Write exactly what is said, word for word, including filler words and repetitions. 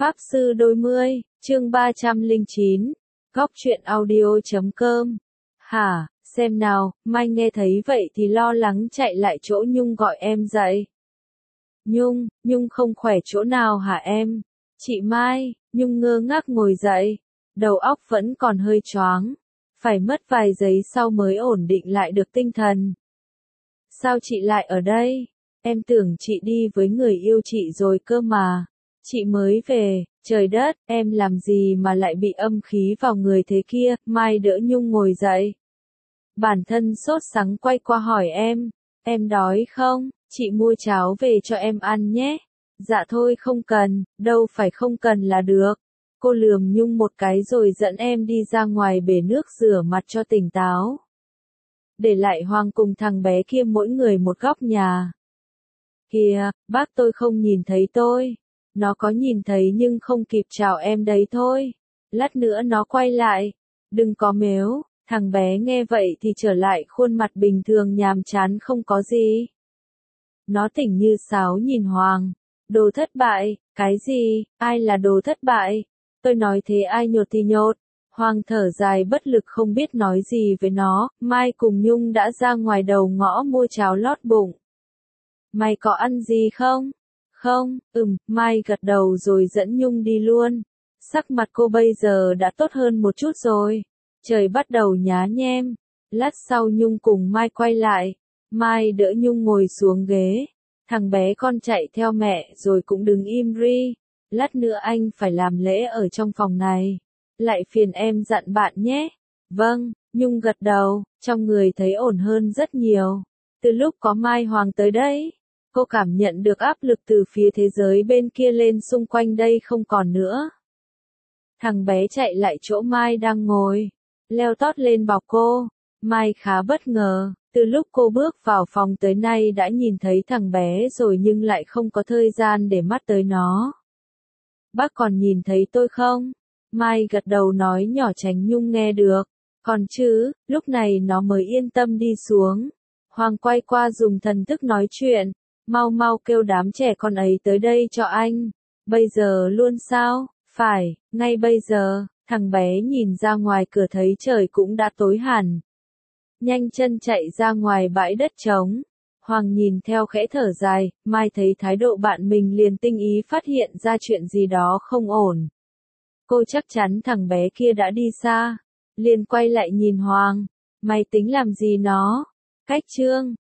Pháp Sư Đôi Mươi, chương ba trăm lẻ chín, góc truyện audio chấm com. Hả, xem nào, Mai nghe thấy vậy thì lo lắng chạy lại chỗ Nhung gọi em dậy. Nhung, Nhung không khỏe chỗ nào hả em? Chị Mai, Nhung ngơ ngác ngồi dậy, đầu óc vẫn còn hơi choáng, phải mất vài giây sau mới ổn định lại được tinh thần. Sao chị lại ở đây? Em tưởng chị đi với người yêu chị rồi cơ mà. Chị mới về, trời đất, em làm gì mà lại bị âm khí vào người thế kia? Mai đỡ Nhung ngồi dậy. Bản thân sốt sắng quay qua hỏi em, em đói không? Chị mua cháo về cho em ăn nhé. Dạ thôi không cần, đâu phải không cần là được. Cô lườm Nhung một cái rồi dẫn em đi ra ngoài bể nước rửa mặt cho tỉnh táo. Để lại Hoàng cùng thằng bé kia mỗi người một góc nhà. Kìa, bác tôi không nhìn thấy tôi. Nó có nhìn thấy nhưng không kịp chào em đấy thôi. Lát nữa nó quay lại. Đừng có mếu. Thằng bé nghe vậy thì trở lại khuôn mặt bình thường nhàm chán không có gì. Nó tỉnh như sáo nhìn Hoàng. Đồ thất bại, cái gì, ai là đồ thất bại? Tôi nói thế ai nhột thì nhột. Hoàng thở dài bất lực không biết nói gì với nó. Mai cùng Nhung đã ra ngoài đầu ngõ mua cháo lót bụng. Mày có ăn gì không? Không, ừm, Mai gật đầu rồi dẫn Nhung đi luôn. Sắc mặt cô bây giờ đã tốt hơn một chút rồi. Trời bắt đầu nhá nhem. Lát sau Nhung cùng Mai quay lại. Mai đỡ Nhung ngồi xuống ghế. Thằng bé con chạy theo mẹ rồi cũng đứng im ri. Lát nữa anh phải làm lễ ở trong phòng này. Lại phiền em dặn bạn nhé. Vâng, Nhung gật đầu, trong người thấy ổn hơn rất nhiều. Từ lúc có Mai Hoàng tới đây, cô cảm nhận được áp lực từ phía thế giới bên kia lên xung quanh đây không còn nữa. Thằng bé chạy lại chỗ Mai đang ngồi, leo tót lên bọc cô. Mai khá bất ngờ, từ lúc cô bước vào phòng tới nay đã nhìn thấy thằng bé rồi nhưng lại không có thời gian để mắt tới nó. Bác còn nhìn thấy tôi không? Mai gật đầu nói nhỏ tránh Nhung nghe được. Còn chứ, lúc này nó mới yên tâm đi xuống. Hoàng quay qua dùng thần thức nói chuyện. Mau mau kêu đám trẻ con ấy tới đây cho anh. Bây giờ luôn sao? Phải, ngay bây giờ. Thằng bé nhìn ra ngoài cửa thấy trời cũng đã tối hẳn. Nhanh chân chạy ra ngoài bãi đất trống. Hoàng nhìn theo khẽ thở dài, Mai thấy thái độ bạn mình liền tinh ý phát hiện ra chuyện gì đó không ổn. Cô chắc chắn thằng bé kia đã đi xa. Liền quay lại nhìn Hoàng. Mày tính làm gì nó? Cách trương,